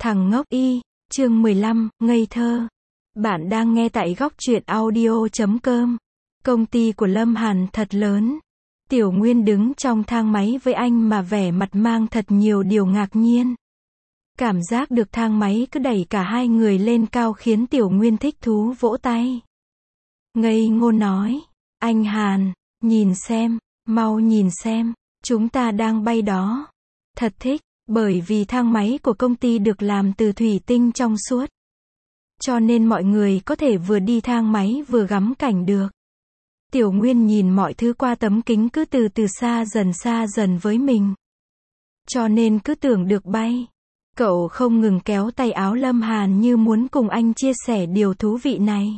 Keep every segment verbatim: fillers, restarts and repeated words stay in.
Thằng ngốc y, chương mười lăm, ngây thơ. Bạn đang nghe tại góc truyện audio chấm com. Công ty của Lâm Hàn thật lớn. Tiểu Nguyên đứng trong thang máy với anh mà vẻ mặt mang thật nhiều điều ngạc nhiên. Cảm giác được thang máy cứ đẩy cả hai người lên cao khiến Tiểu Nguyên thích thú vỗ tay. Ngây ngô nói, anh Hàn, nhìn xem, mau nhìn xem, chúng ta đang bay đó. Thật thích, bởi vì thang máy của công ty được làm từ thủy tinh trong suốt. Cho nên mọi người có thể vừa đi thang máy vừa ngắm cảnh được. Tiểu Nguyên nhìn mọi thứ qua tấm kính cứ từ từ xa dần xa dần với mình. Cho nên cứ tưởng được bay. Cậu không ngừng kéo tay áo Lâm Hàn như muốn cùng anh chia sẻ điều thú vị này.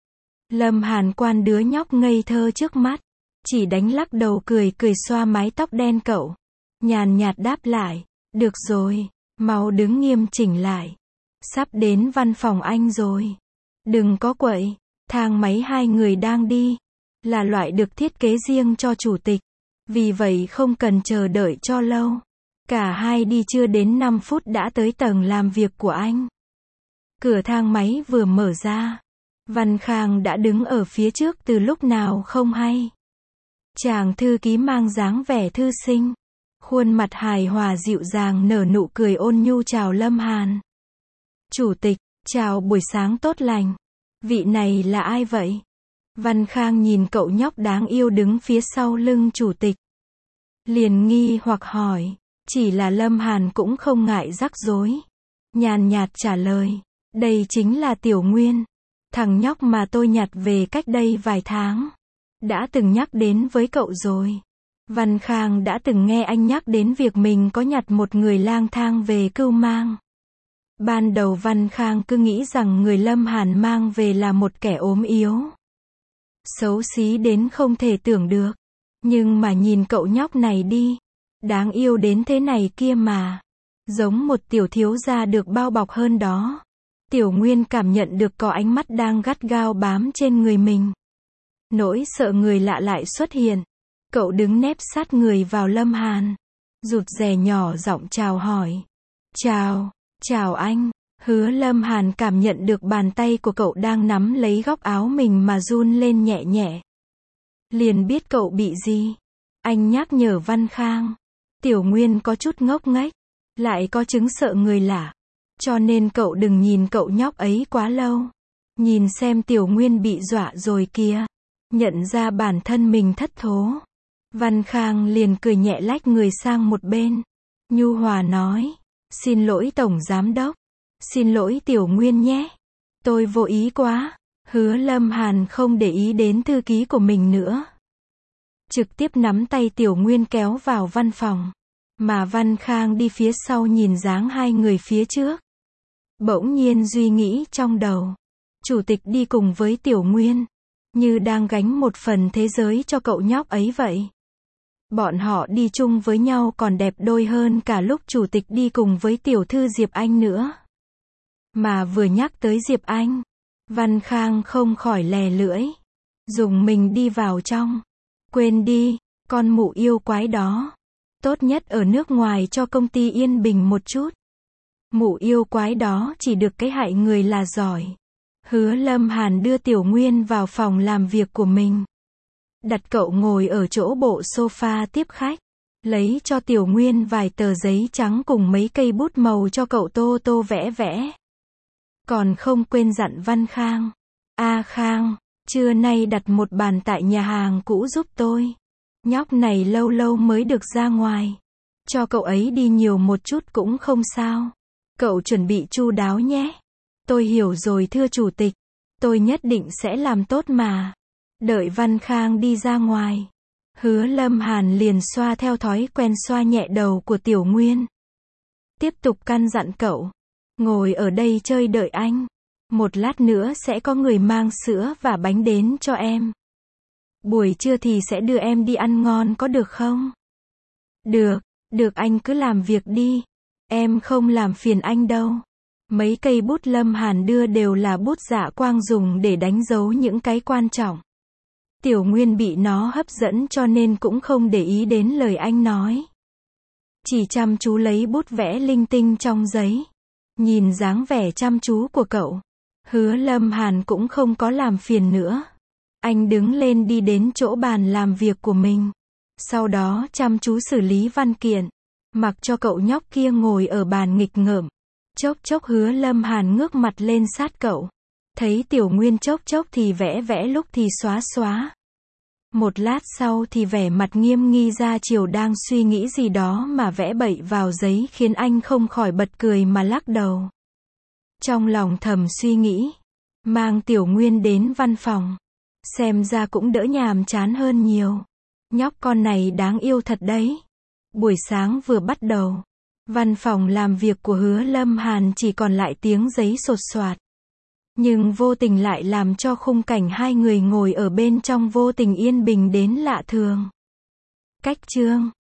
Lâm Hàn quan đứa nhóc ngây thơ trước mắt, chỉ đánh lắc đầu cười cười xoa mái tóc đen cậu. Nhàn nhạt đáp lại, được rồi, mau đứng nghiêm chỉnh lại. Sắp đến văn phòng anh rồi. Đừng có quậy, thang máy hai người đang đi là loại được thiết kế riêng cho chủ tịch. Vì vậy không cần chờ đợi cho lâu. Cả hai đi chưa đến năm phút đã tới tầng làm việc của anh. Cửa thang máy vừa mở ra, Văn Khang đã đứng ở phía trước từ lúc nào không hay. Chàng thư ký mang dáng vẻ thư sinh, khuôn mặt hài hòa dịu dàng nở nụ cười ôn nhu chào Lâm Hàn. Chủ tịch, chào buổi sáng tốt lành. Vị này là ai vậy? Văn Khang nhìn cậu nhóc đáng yêu đứng phía sau lưng chủ tịch. Liền nghi hoặc hỏi, chỉ là Lâm Hàn cũng không ngại rắc rối. Nhàn nhạt trả lời, đây chính là Tiểu Nguyên. Thằng nhóc mà tôi nhặt về cách đây vài tháng. Đã từng nhắc đến với cậu rồi. Văn Khang đã từng nghe anh nhắc đến việc mình có nhặt một người lang thang về cưu mang. Ban đầu Văn Khang cứ nghĩ rằng người Lâm Hàn mang về là một kẻ ốm yếu, xấu xí đến không thể tưởng được. Nhưng mà nhìn cậu nhóc này đi, đáng yêu đến thế này kia mà. Giống một tiểu thiếu gia được bao bọc hơn đó. Tiểu Nguyên cảm nhận được có ánh mắt đang gắt gao bám trên người mình. Nỗi sợ người lạ lại xuất hiện. Cậu đứng nép sát người vào Lâm Hàn, rụt rè nhỏ giọng chào hỏi. Chào, chào anh. Hứa Lâm Hàn cảm nhận được bàn tay của cậu đang nắm lấy góc áo mình mà run lên nhẹ nhẹ. Liền biết cậu bị gì. Anh nhắc nhở Văn Khang. Tiểu Nguyên có chút ngốc nghếch, lại có chứng sợ người lạ. Cho nên cậu đừng nhìn cậu nhóc ấy quá lâu. Nhìn xem Tiểu Nguyên bị dọa rồi kìa. Nhận ra bản thân mình thất thố. Văn Khang liền cười nhẹ lách người sang một bên. Nhu hòa nói, xin lỗi Tổng Giám Đốc. Xin lỗi Tiểu Nguyên nhé. Tôi vô ý quá. Hứa Lâm Hàn không để ý đến thư ký của mình nữa. Trực tiếp nắm tay Tiểu Nguyên kéo vào văn phòng. Mà Văn Khang đi phía sau nhìn dáng hai người phía trước. Bỗng nhiên suy nghĩ trong đầu. Chủ tịch đi cùng với Tiểu Nguyên, như đang gánh một phần thế giới cho cậu nhóc ấy vậy. Bọn họ đi chung với nhau còn đẹp đôi hơn cả lúc chủ tịch đi cùng với tiểu thư Diệp Anh nữa. Mà vừa nhắc tới Diệp Anh, Văn Khang không khỏi lè lưỡi. Dùng mình đi vào trong. Quên đi, con mụ yêu quái đó. Tốt nhất ở nước ngoài cho công ty yên bình một chút. Mụ yêu quái đó chỉ được cái hại người là giỏi. Hứa Lâm Hàn đưa Tiểu Nguyên vào phòng làm việc của mình. Đặt cậu ngồi ở chỗ bộ sofa tiếp khách. Lấy cho Tiểu Nguyên vài tờ giấy trắng cùng mấy cây bút màu cho cậu tô tô vẽ vẽ. Còn không quên dặn Văn Khang. A Khang, trưa nay đặt một bàn tại nhà hàng cũ giúp tôi. Nhóc này lâu lâu mới được ra ngoài. Cho cậu ấy đi nhiều một chút cũng không sao. Cậu chuẩn bị chu đáo nhé. Tôi hiểu rồi thưa chủ tịch. Tôi nhất định sẽ làm tốt mà. Đợi Văn Khang đi ra ngoài. Hứa Lâm Hàn liền xoa theo thói quen xoa nhẹ đầu của Tiểu Nguyên. Tiếp tục căn dặn cậu. Ngồi ở đây chơi đợi anh. Một lát nữa sẽ có người mang sữa và bánh đến cho em. Buổi trưa thì sẽ đưa em đi ăn ngon có được không? Được, được anh cứ làm việc đi. Em không làm phiền anh đâu. Mấy cây bút Lâm Hàn đưa đều là bút dạ quang dùng để đánh dấu những cái quan trọng. Tiểu Nguyên bị nó hấp dẫn cho nên cũng không để ý đến lời anh nói. Chỉ chăm chú lấy bút vẽ linh tinh trong giấy. Nhìn dáng vẻ chăm chú của cậu, Hứa Lâm Hàn cũng không có làm phiền nữa. Anh đứng lên đi đến chỗ bàn làm việc của mình. Sau đó chăm chú xử lý văn kiện. Mặc cho cậu nhóc kia ngồi ở bàn nghịch ngợm. Chốc chốc Hứa Lâm Hàn ngước mặt lên sát cậu. Thấy Tiểu Nguyên chốc chốc thì vẽ vẽ lúc thì xóa xóa. Một lát sau thì vẻ mặt nghiêm nghi ra chiều đang suy nghĩ gì đó mà vẽ bậy vào giấy khiến anh không khỏi bật cười mà lắc đầu. Trong lòng thầm suy nghĩ, mang Tiểu Nguyên đến văn phòng. Xem ra cũng đỡ nhàm chán hơn nhiều. Nhóc con này đáng yêu thật đấy. Buổi sáng vừa bắt đầu, văn phòng làm việc của Hứa Lâm Hàn chỉ còn lại tiếng giấy sột soạt. Nhưng vô tình lại làm cho khung cảnh hai người ngồi ở bên trong vô tình yên bình đến lạ thường. Cách chương